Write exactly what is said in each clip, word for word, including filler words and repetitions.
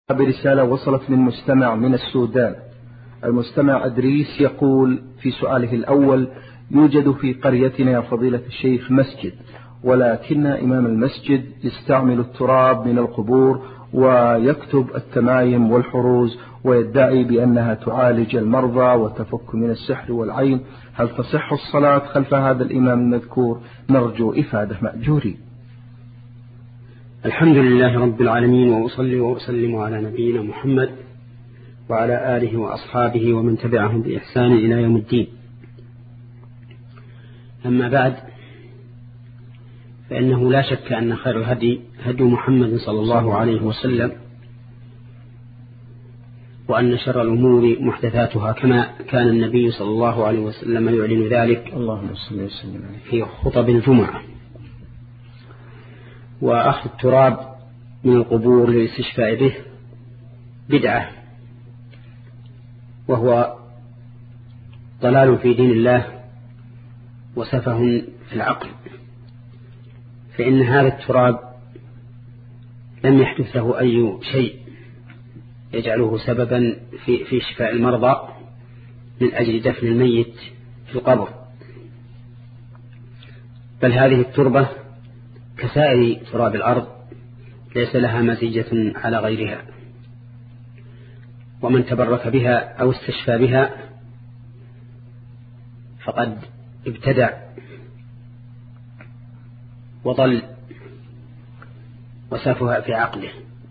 برسالة وصلت من مستمع من السودان. المستمع أدريس يقول في سؤاله الأول: يوجد في قريتنا يا فضيلة الشيخ مسجد، ولكن إمام المسجد يستعمل التراب من القبور ويكتب التمايم والحروز ويدعي بأنها تعالج المرضى وتفك من السحر والعين، هل تصح الصلاة خلف هذا الإمام المذكور؟ نرجو إفادة مأجورين. الحمد لله رب العالمين، وأصلي وأسلم على نبينا محمد وعلى آله وأصحابه ومن تبعهم بإحسان إلى يوم الدين. أما بعد، فإنه لا شك أن خير الهدي هدي محمد صلى الله عليه وسلم، وأن شر الأمور محدثاتها، كما كان النبي صلى الله عليه وسلم يعلن ذلك اللهم صل وسلم في خطب الجمعة. وأخذ التراب من القبور للاستشفاء به بدعة، وهو ضلال في دين الله وسفه في العقل، فإن هذا التراب لم يحدث له أي شيء يجعله سببا في, في شفاء المرضى من أجل دفن الميت في القبر، بل هذه التربة كسائر تراب الأرض ليس لها مزية على غيرها، ومن تبرك بها أو استشفى بها فقد ابتدع وضل وسافها في عقله،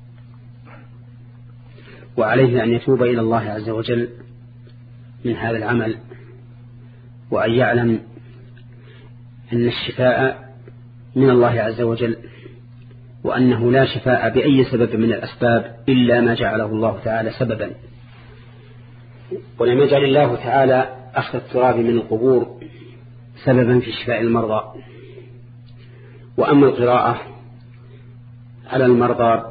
وعليه أن يتوب إلى الله عز وجل من هذا العمل، وأن يعلم أن الشفاء من الله عز وجل، وأنه لا شفاء بأي سبب من الأسباب إلا ما جعله الله تعالى سببا. ولم يجعل الله تعالى أخذ التراب من القبور سببا في شفاء المرضى. وأما القراءة على المرضى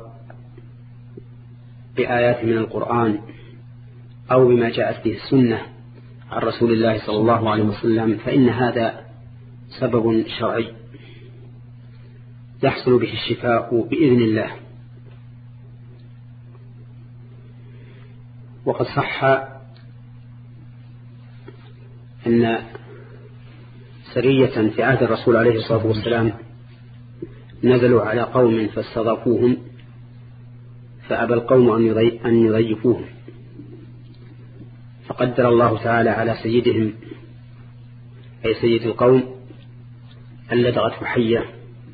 بآيات من القرآن أو بما جاءت به السنة عن رسول الله صلى الله عليه وسلم، فإن هذا سبب شرعي يحصل به الشفاء بإذن الله. وقد صح أن سرية في عهد الرسول عليه الصلاة والسلام نزلوا على قوم فاستضافوهم، فأبى القوم أن يضيفوهم، فقدر الله تعالى على سيدهم أي سيد القوم أن لدغته حية،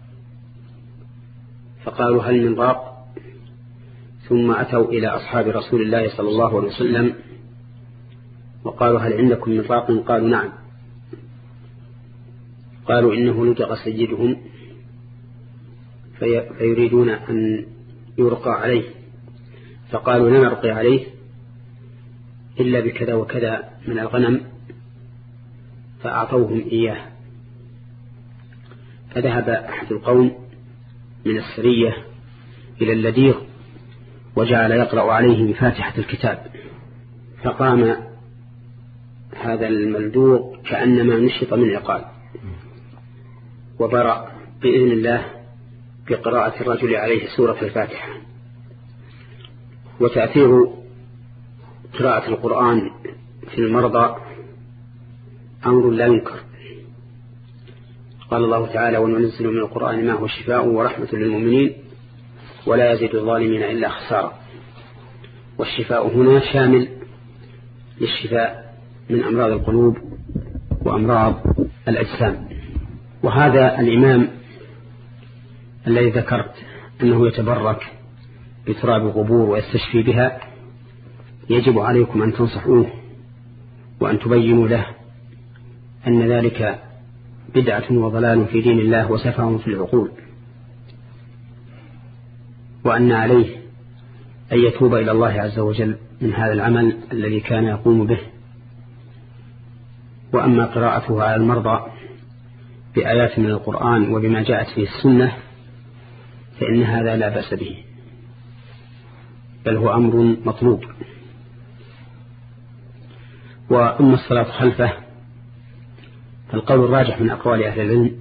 فقالوا هل من راق؟ ثم أتوا إلى أصحاب رسول الله صلى الله عليه وسلم وقالوا هل عندكم من راق؟ قالوا نعم. قالوا إنه لدغ سيدهم في فيريدون أن يرقى عليه، فقالوا لا نرقي عليه إلا بكذا وكذا من الغنم، فأعطوهم إياه. فذهب أحد القوم من السرية إلى اللديغ وجعل يقرأ عليه بفاتحة الكتاب، فقام هذا الملدوغ كأنما نشط من عقال، وبرأ بإذن الله بقراءة الرجل عليه سورة الفاتحة. وتأثير قراءة القرآن في المرضى أمر لا ينكر. قال الله تعالى وننزل من القرآن ما هو شفاء ورحمة للمؤمنين ولا يزيد الظالمين إلا خسارة. والشفاء هنا شامل للشفاء من أمراض القلوب وأمراض الأجسام. وهذا الإمام الذي ذكرت أنه يتبرك بتراب القبور ويستشفي بها، يجب عليكم أن تنصحوه وأن تبينوا له أن ذلك بدعة وضلال في دين الله وسفه في العقول، وأن عليه أن يتوب إلى الله عز وجل من هذا العمل الذي كان يقوم به. وأما قراءته على المرضى بآيات من القرآن وبما جاءت فيه السنة فإن هذا لا بأس به، بل هو أمر مطلوب. وأما الصلاة خلفه فالقول الراجح من أقوال أهل العلم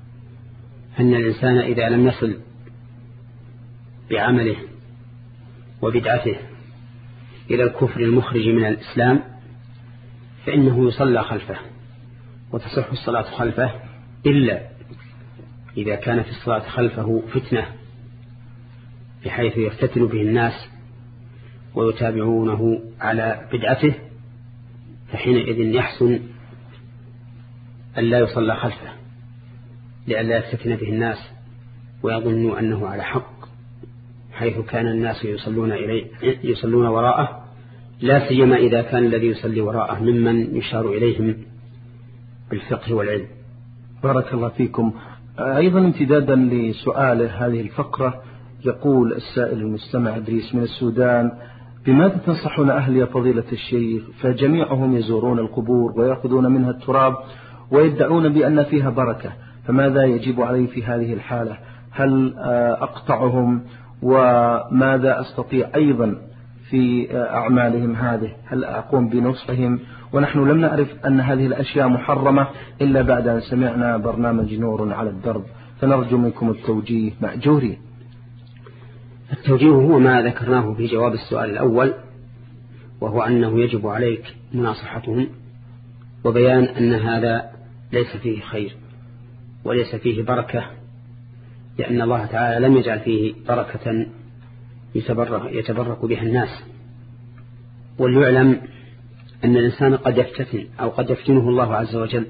أن الإنسان إذا لم يصل بعمله وبدعته إلى الكفر المخرج من الإسلام فإنه يصلى خلفه وتصح الصلاة خلفه، إلا إذا كان في الصلاة خلفه فتنة بحيث يفتتن به الناس ويتابعونه على بدعته، فحينئذ يحسن أن لا يصلى خلفه لئلا يفتتن به الناس ويظنوا أنه على حق، حيث كان الناس يصلون إليه يصلون وراءه، لا سيما إذا كان الذي يصلي وراءه ممن يشار إليهم بالفقه والعلم. بارك الله فيكم. أيضا امتدادا لسؤاله هذه الفقرة، يقول السائل المستمع إدريس من السودان: بماذا تنصحون أهل يا فضيلة الشيخ؟ فجميعهم يزورون القبور ويأخذون منها التراب ويدعون بأن فيها بركة، فماذا يجب علي في هذه الحالة؟ هل أقطعهم؟ وماذا أستطيع أيضا في أعمالهم هذه؟ هل أقوم بنصحهم؟ ونحن لم نعرف أن هذه الأشياء محرمة إلا بعد أن سمعنا برنامج نور على الدرب، فنرجو منكم التوجيه مأجورين. التوجيه هو ما ذكرناه في جواب السؤال الأول، وهو أنه يجب عليك مناصحتهم وبيان أن هذا ليس فيه خير وليس فيه بركة، لأن الله تعالى لم يجعل فيه بركة يتبرك, يتبرك بها الناس. وليعلم أن الإنسان قد يفتتن أو قد يفتنه الله عز وجل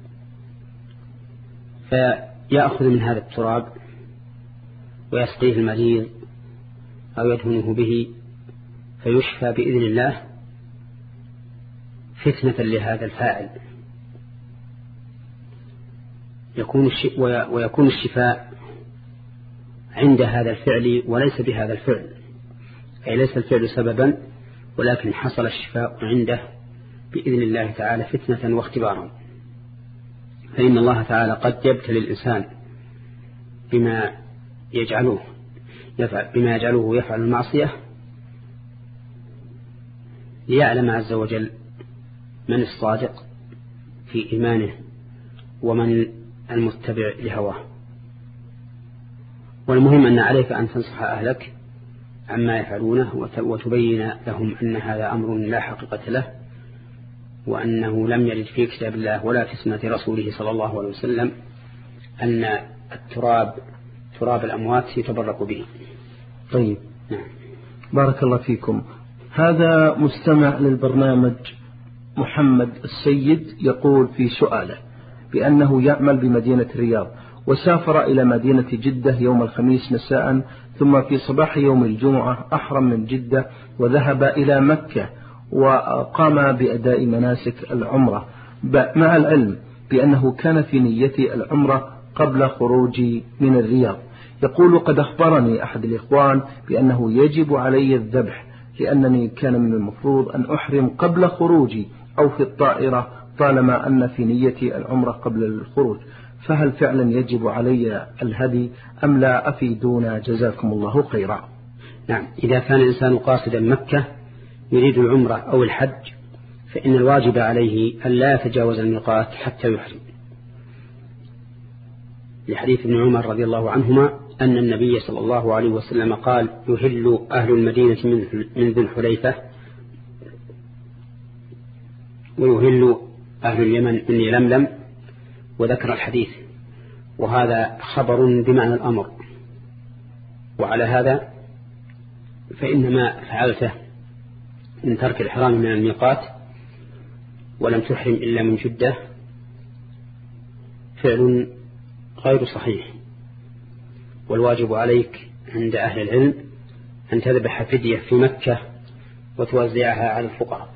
فيأخذ من هذا التراب ويسقيه المريض أو يدهنه به فيشفى بإذن الله فتنة لهذا الفاعل، يكون ويكون الشفاء عند هذا الفعل وليس بهذا الفعل، أي ليس الفعل سببا ولكن حصل الشفاء عنده بإذن الله تعالى فتنة واختبارا. فإن الله تعالى قد يبتلي الإنسان بما يجعله يفعل بما يجعله يفعل المعصية ليعلم عز وجل من الصادق في إيمانه ومن المتبع لهواه. والمهم أن عليك أن تنصح أهلك عما يفعلونه وتبين لهم أن هذا أمر لا حقيقة له، وأنه لم يرد في كتاب الله ولا في سنة رسوله صلى الله عليه وسلم أن التراب تراب الأموات يتبرك به. طيب، نعم. بارك الله فيكم. هذا مستمع للبرنامج محمد السيد يقول في سؤاله بأنه يعمل بمدينة الرياض، وسافر إلى مدينة جدة يوم الخميس مساء، ثم في صباح يوم الجمعة أحرم من جدة وذهب إلى مكة وقام بأداء مناسك العمرة، مع العلم بأنه كان في نية العمرة قبل خروجي من الرياض. يقول: قد أخبرني أحد الإخوان بأنه يجب علي الذبح، لأنني كان من المفروض أن أحرم قبل خروجي أو في الطائرة طالما أن في نيتي العمرة قبل الخروج، فهل فعلا يجب علي الهدي أم لا؟ أفيدونا جزاكم الله خيرا. نعم، إذا كان الإنسان قاصدا مكة يريد العمرة أو الحج فإن الواجب عليه أن لا يتجاوز الميقات حتى يحرم، لحديث ابن عمر رضي الله عنهما أن النبي صلى الله عليه وسلم قال: يهل أهل المدينة من ذي الحليفة ويهل أهل اليمن من يلملم، وذكر الحديث، وهذا خبر بمعنى الأمر. وعلى هذا فإن ما فعلته من ترك الإحرام من الميقات ولم تحرم إلا من جدة فعل غير صحيح، والواجب عليك عند أهل العلم أن تذبح فدية في مكة وتوزعها على الفقراء.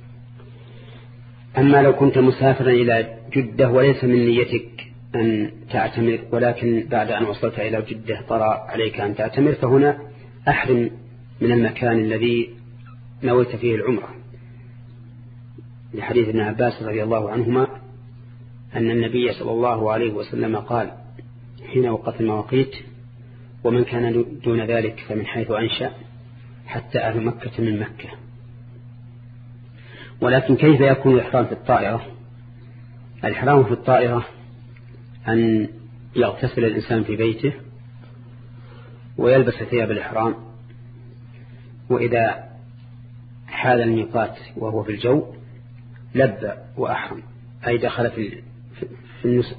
أما لو كنت مسافرا إلى جدة وليس من نيتك أن تعتمر، ولكن بعد أن وصلت إلى جدة طرأ عليك أن تعتمر، فهنا أحرم من المكان الذي نويت فيه العمرة، لحديث ابن عباس رضي الله عنهما أن النبي صلى الله عليه وسلم قال حين وقت المواقيت: ومن كان دون ذلك فمن حيث أنشأ حتى أهل مكة من مكة. ولكن كيف يكون الإحرام في الطائرة؟ الإحرام في الطائرة أن يغتسل الإنسان في بيته ويلبس ثياب الإحرام وإذا حال الميقات وهو في الجو لبى وأحرم، أي دخل في في النسك.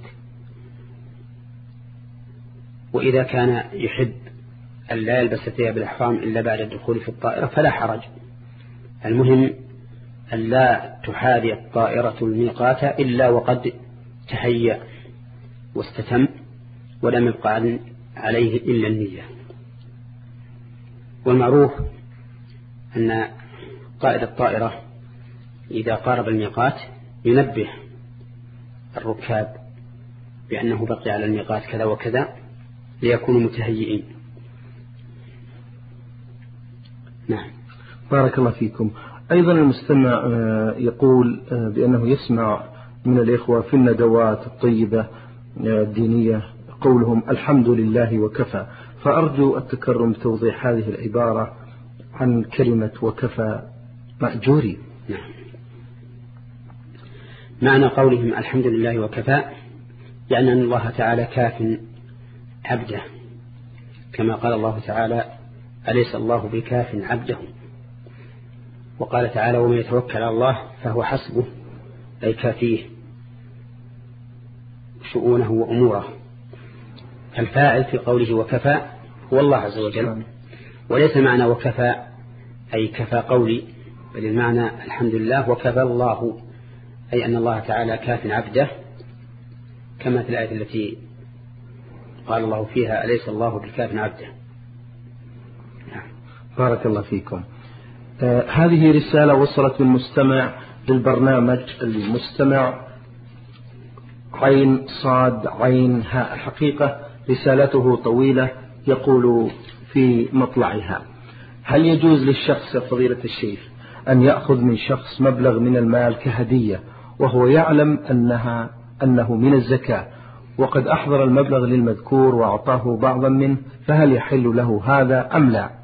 وإذا كان يحب أن لا يلبس ثياب الإحرام إلا بعد الدخول في الطائرة فلا حرج. المهم أن لا تحاذي الطائرة الميقات إلا وقد تهيأ واستتم ولم يبقى عليه إلا النية. والمعروف أن قائد الطائرة إذا قارب الميقات ينبه الركاب بأنه بقي على الميقات كذا وكذا ليكونوا متهيئين. نعم. بارك الله فيكم. أيضا المستمع يقول بأنه يسمع من الإخوة في الندوات الطيبة الدينية قولهم الحمد لله وكفى، فأرجو التكرم توضيح هذه العبارة عن كلمة وكفى مأجوري. نعم. معنى قولهم الحمد لله وكفى يعني أن الله تعالى كاف عبده، كما قال الله تعالى أليس الله بكاف عبده، وقال تعالى ومن يتوكل على الله فهو حسبه، أي كافيه شؤونه وأموره. الفاعل في قوله وكفى هو الله عز وجل، وليس معنى وكفى أي كفى قولي، بل المعنى الحمد لله وكفى الله، أي أن الله تعالى كاف عبده، كما في الآية التي قال الله فيها أليس الله بكاف عبده. نعم. بارك الله فيكم. آه هذه رسالة وصلت من مستمع للبرنامج، المستمع عين صاد عين هاء. الحقيقة رسالته طويلة، يقول في مطلعها: هل يجوز للشخص فضيلة الشيخ أن يأخذ من شخص مبلغ من المال كهدية وهو يعلم أنها أنه من الزكاة، وقد أحضر المبلغ للمذكور وأعطاه بعضا منه، فهل يحل له هذا أم لا؟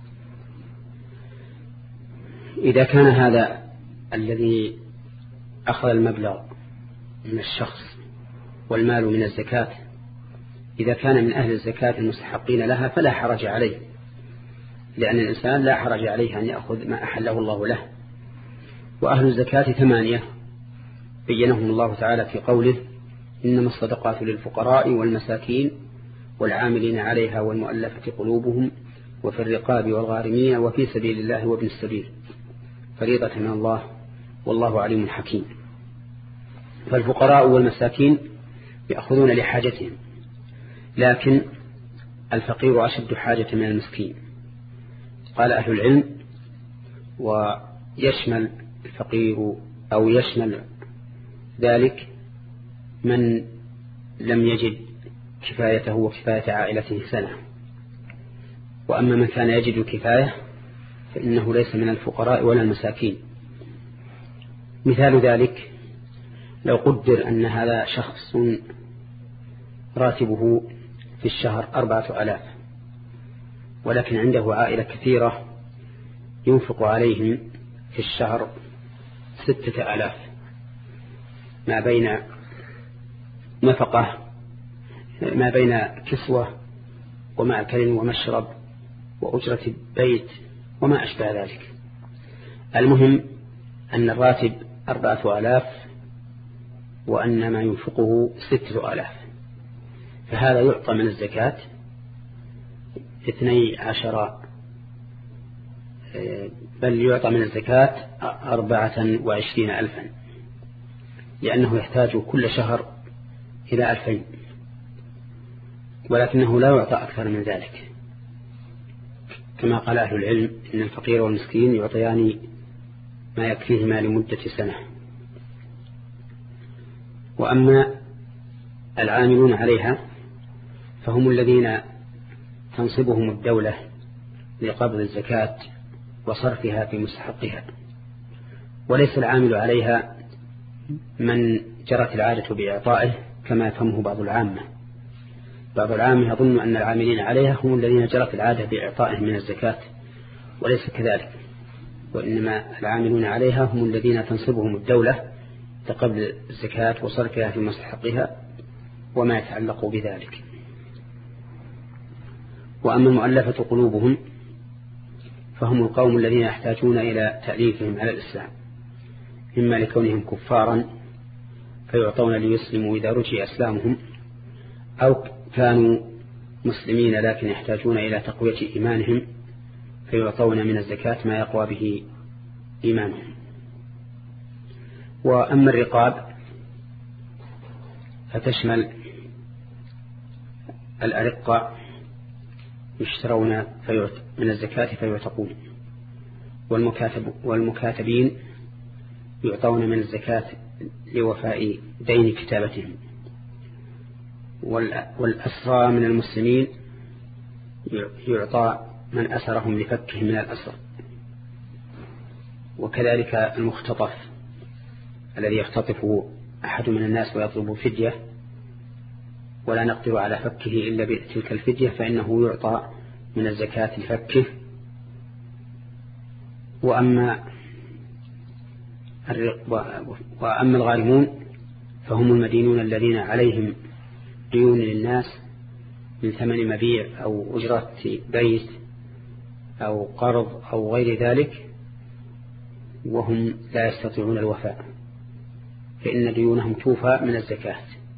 إذا كان هذا الذي أخذ المبلغ من الشخص والمال من الزكاة إذا كان من أهل الزكاة المستحقين لها فلا حرج عليه، لأن الإنسان لا حرج عليه أن يأخذ ما أحله الله له. وأهل الزكاة ثمانية بينهم الله تعالى في قوله إنما الصدقات للفقراء والمساكين والعاملين عليها والمؤلفة قلوبهم وفي الرقاب والغارمين وفي سبيل الله وابن السبيل فريضة من الله والله عليم حكيم. فالفقراء والمساكين يأخذون لحاجتهم، لكن الفقير أشد حاجة من المسكين. قال أهل العلم ويشمل الفقير أو يشمل ذلك من لم يجد كفايته وكفاية عائلته سنة، وأما من كان يجد كفاية فإنه ليس من الفقراء ولا المساكين. مثال ذلك لو قدر أن هذا شخص راتبه في الشهر أربعة ألاف، ولكن عنده عائلة كثيرة ينفق عليهم في الشهر ستة ألاف، ما بين نفقة ما بين كسوة ومأكل ومشرب وأجرة بيت وما أشبه ذلك. المهم أن الراتب أربعة ألاف وأن ما ينفقه ستة ألاف، فهذا يعطى من الزكاة اثني عشر، بل يعطى من الزكاة أربعة وعشرين ألفا، لأنه يحتاج كل شهر إلى ألفين، ولكنه لا يعطى أكثر من ذلك، كما قال أهل العلم إن الفقير والمسكين يعطيان ما يكفيهما لمدة سنة. وأما العاملون عليها فهم الذين تنصبهم الدولة لقبض الزكاة وصرفها في مستحقها، وليس العامل عليها من جرت العادة بإعطائه كما يفهمه بعض العامة. بعض العامة يظن أن العاملين عليها هم الذين جرت العادة بإعطائهم من الزكاة، وليس كذلك، وإنما العاملون عليها هم الذين تنصبهم الدولة لقبض الزكاة وصرفها في مستحقها وما يتعلق بذلك. وأما المؤلفة قلوبهم فهم القوم الذين يحتاجون إلى تأليفهم على الإسلام، إما لكونهم كفارا فيعطون ليسلموا إذا رجي أسلامهم، أو كانوا مسلمين لكن يحتاجون إلى تقوية إيمانهم فيعطون من الزكاة ما يقوى به إيمانهم. وأما الرقاب فتشمل الأرقة يشترون من الزكاة فيعتقون، والمكاتب والمكاتبين يعطون من الزكاة لوفاء دين كتابتهم، والأسرى من المسلمين يعطى من أسرهم لفكهم من الأسر، وكذلك المختطف الذي يختطفه أحد من الناس ويطلب فدية ولا نقدر على فكه إلا بتلك الفدية فإنه يعطى من الزكاة لفكه. وأما وأما الغارمون فهم المدينون الذين عليهم ديون للناس من ثمن مبيع أو أجرة بيت أو قرض أو غير ذلك، وهم لا يستطيعون الوفاء، فإن ديونهم توفى من الزكاة.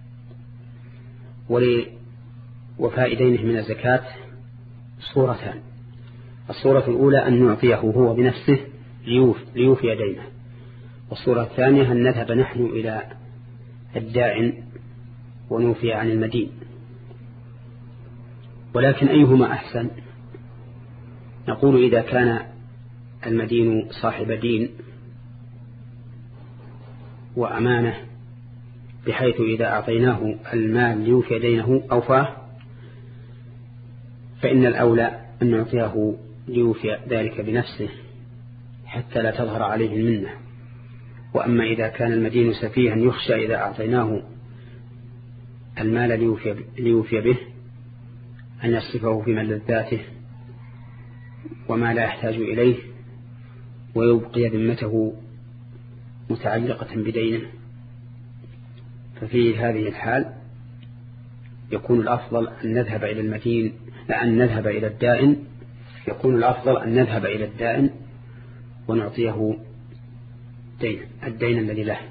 ولوفاء دينه من الزكاة صورتان: الصورة الأولى أن نعطيه هو بنفسه ليوفي دينه، والصورة الثانية أن نذهب نحن إلى الداعن ونوفي عن المدين. ولكن أيهما أحسن؟ نقول إذا كان المدين صاحب دين وأمانة بحيث إذا أعطيناه المال ليوفي دينه أوفاه، فإن الأولى أن نعطيه ليوفي ذلك بنفسه حتى لا تظهر عليه المنة. وأما إذا كان المدين سفيها يخشى إذا أعطيناه المال ليوفي, ليوفي به أن يصرفه في ملذاته وما لا يحتاج إليه ويبقي ذمته متعلقة بدينه، ففي هذه الحال يكون الأفضل أن نذهب إلى المدين لا أن نذهب إلى الدائن يكون الأفضل أن نذهب إلى الدائن ونعطيه دين الدين الذي له.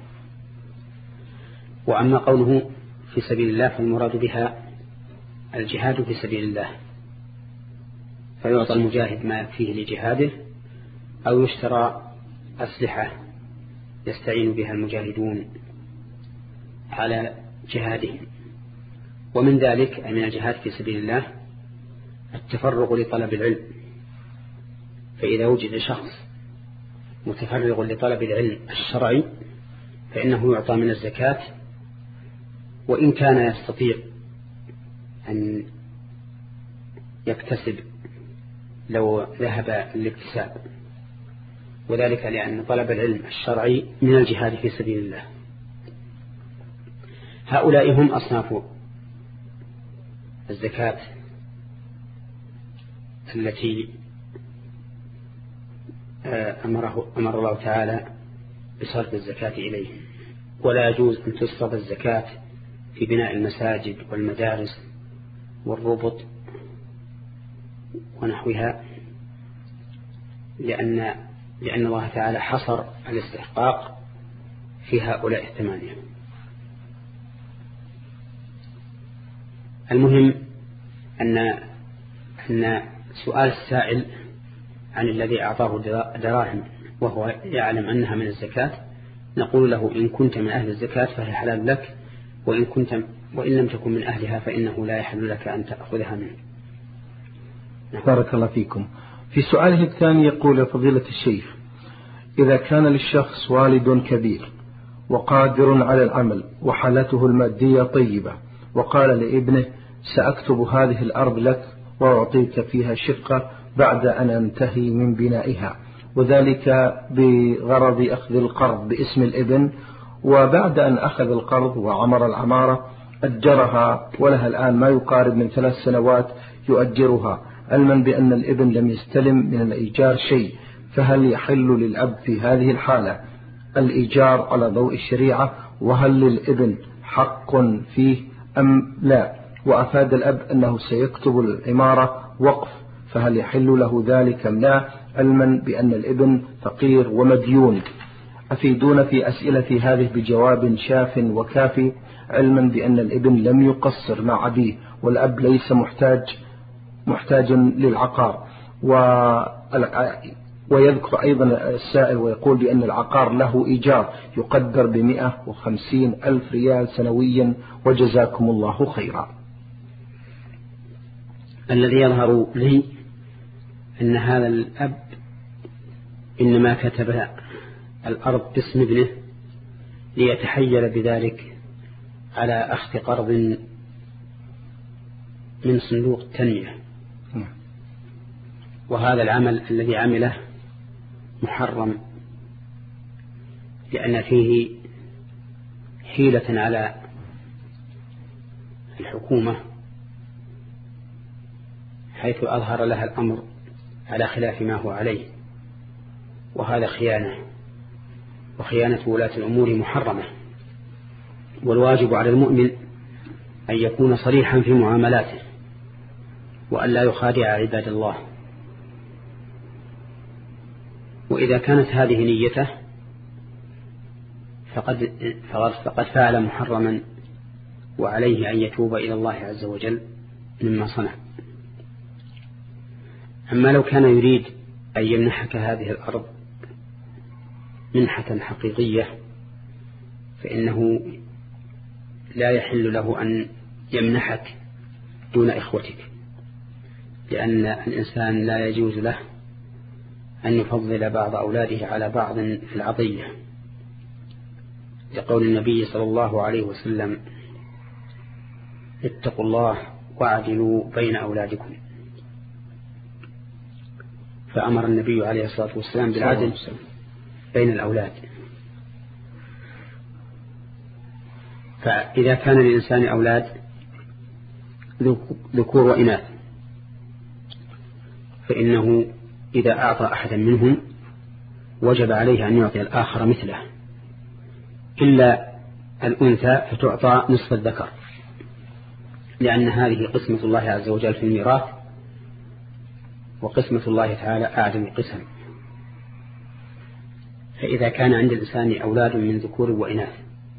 وأما قوله في سبيل الله فالمراد بها الجهاد في سبيل الله، فيعطى المجاهد ما يكفيه لجهاده أو يشترى أسلحة يستعين بها المجاهدون على جهادهم. ومن ذلك أي من الجهاد في سبيل الله التفرغ لطلب العلم، فإذا وجد شخص متفرغ لطلب العلم الشرعي فإنه يعطى من الزكاة، وإن كان يستطيع أن يكتسب لو ذهب للاكتساب، وذلك لأن طلب العلم الشرعي من الجهاد في سبيل الله. هؤلاء هم أصناف الزكاة التي أمره أمر الله تعالى بصرف الزكاة إليه. ولا يجوز أن تصرف الزكاة في بناء المساجد والمدارس والربط ونحوها، لأن لأن الله تعالى حصر الاستحقاق في هؤلاء الثمانية. المهم أن أن سؤال السائل عن الذي أعطاه دراهم وهو يعلم أنها من الزكاة، نقول له إن كنت من أهل الزكاة فهي حلال لك، وإن كنت وإن لم تكن من أهلها فإنه لا يحل لك أن تأخذها منه. بارك الله فيكم. في سؤاله الثاني يقول يا فضيلة الشيخ: إذا كان للشخص والد كبير وقادر على العمل وحالته المادية طيبة، وقال لابنه سأكتب هذه الأرض لك وأعطيك فيها شقة بعد أن أنتهي من بنائها، وذلك بغرض أخذ القرض باسم الابن، وبعد أن أخذ القرض وعمر العمارة أجرها ولها الآن ما يقارب من ثلاث سنوات يؤجرها، علما بأن الابن لم يستلم من الإيجار شيء، فهل يحل للأب في هذه الحالة الإيجار على ضوء الشريعة؟ وهل للابن حق فيه أم لا؟ وأفاد الأب أنه سيكتب العمارة وقف، فهل يحل له ذلك أم لا؟ علما بأن الابن فقير ومديون. أفيدون في أسئلة هذه بجواب شاف وكافي، علما بأن الابن لم يقصر مع أبيه، والأب ليس محتاج محتاجا للعقار. ويذكر أيضا السائل ويقول بأن العقار له إيجار يقدر بمئة وخمسين ألف ريال سنويا، وجزاكم الله خيرا. الذي يظهر لي أن هذا الأب إنما كتب الأرض باسم ابنه ليتحيل بذلك على أخذ قرض من صندوق التنمية، وهذا العمل الذي عمله محرم، لأن فيه حيلة على الحكومة حيث أظهر لها الأمر على خلاف ما هو عليه، وهذا خيانة، وخيانة ولاة الأمور محرمة. والواجب على المؤمن أن يكون صريحا في معاملاته، وأن لا يخادع عباد الله. وإذا كانت هذه نيته فقد, فقد فعل محرما، وعليه أن يتوب إلى الله عز وجل مما صنع. أما لو كان يريد أن يمنحك هذه الأرض منحة حقيقية فإنه لا يحل له أن يمنحك دون إخوتك، لأن الإنسان لا يجوز له أن يفضل بعض أولاده على بعض في العطية، لقول النبي صلى الله عليه وسلم: اتقوا الله واعدلوا بين أولادكم. فأمر النبي عليه الصلاة والسلام بالعدل بين الأولاد. فإذا كان للإنسان أولاد ذكور وإناث فإنه إذا أعطى أحدا منهم وجب عليه أن يعطي الآخر مثله، إلا الأنثى فتعطى نصف الذكر، لأن هذه قسمة الله عز وجل في الميراث، وقسمة الله تعالى أعدم القسم. فإذا كان عند الإنسان أولاد من ذكور وإناث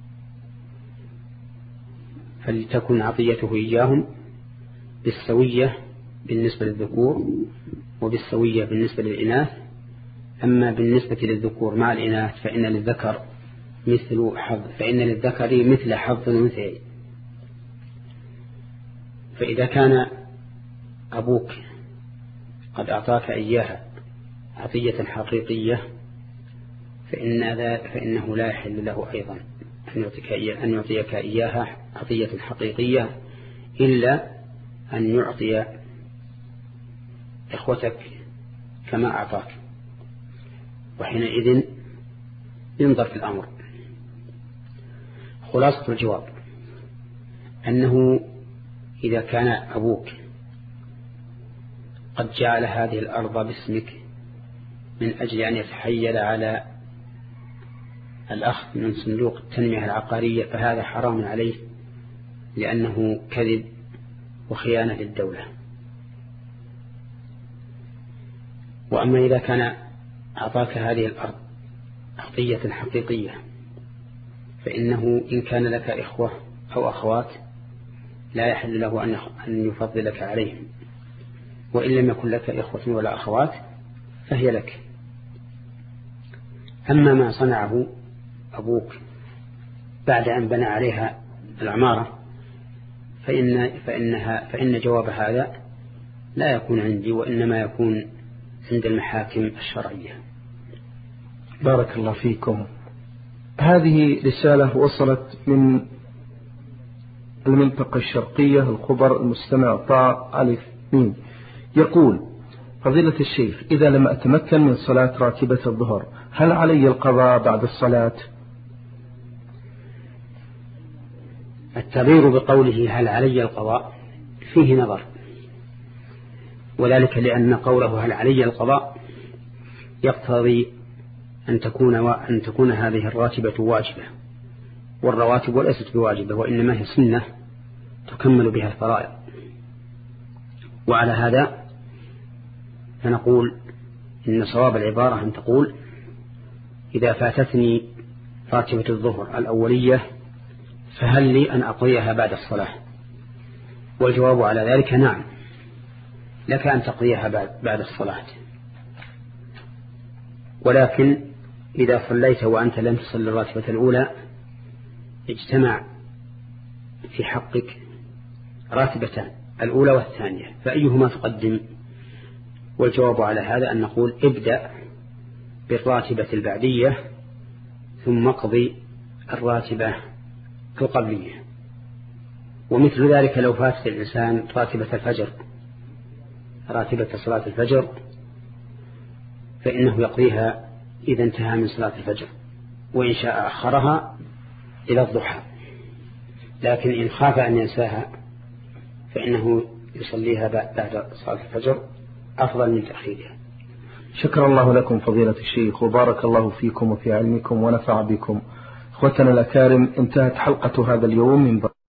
فلتكن عطيته إياهم بالسوية بالنسبة للذكور وبالسوية بالنسبة للإناث. أما بالنسبة للذكور مع الإناث فإن للذكر مثل حظ فإن للذكر مثل حظ الأنثيين. فإذا كان أبوك قد أعطاك إياها عطية حقيقية فإن فإنه لا يحل له أيضا أن يعطيك إياها عطية حقيقية، إلا أن يعطي إخوتك كما أعطاك، وحينئذ ينظر في الأمر. خلاصة الجواب أنه إذا كان أبوك قد جعل هذه الأرض باسمك من أجل أن يتحيل على الأخذ من صندوق التنمية العقارية فهذا حرام عليه، لأنه كذب وخيانة للدولة. وأما إذا كان أعطاك هذه الأرض عطية حقيقية فإنه إن كان لك إخوة أو أخوات لا يحل له أن يفضلك عليهم، وإن لم يكن لك إخوة ولا أخوات فهي لك. أما ما صنعه أبوك بعد أن بنى عليها العمارة فإن, فإنها فإن جواب هذا لا يكون عندي، وإنما يكون عند المحاكم الشرعية. بارك الله فيكم. هذه رسالة وصلت من المنطقة الشرقية، الخبر، المستمع طاء ألف ميم، يقول: فضيلة الشيخ، إذا لم أتمكن من صلاة راتبة الظهر هل علي القضاء بعد الصلاة؟ التعبير بقوله هل علي القضاء فيه نظر، وذلك لأن قوله هل علي القضاء يقتضي أن تكون أن تكون هذه الراتبة واجبة، والرواتب ليست بواجبة وإنما هي سنة تكمل بها الفرائض. وعلى هذا فنقول إن صواب العبارة أن تقول إذا فاتتني راتبة الظهر الأولية فهل لي أن أقضيها بعد الصلاة؟ والجواب على ذلك نعم، لك أن تقضيها بعد الصلاة، ولكن إذا صليت وأنت لم تصل الراتبة الأولى اجتمع في حقك راتبتان، الأولى والثانية، فأيهما تقدم؟ والجواب على هذا أن نقول ابدأ بالراتبة البعدية ثم اقضي الراتبة القبلية. ومثل ذلك لو فات الإنسان راتبة الفجر، راتبة صلاة الفجر، فإنه يقضيها إذا انتهى من صلاة الفجر، وإن شاء أخرها إلى الضحى، لكن إن خاف أن ينساها فإنه يصليها بعد صلاة الفجر أفضل من تأخيرها. شكر الله لكم فضيلة الشيخ، وبارك الله فيكم وفي علمكم ونفع بكم. اخوتنا الأكارم، انتهت حلقة هذا اليوم من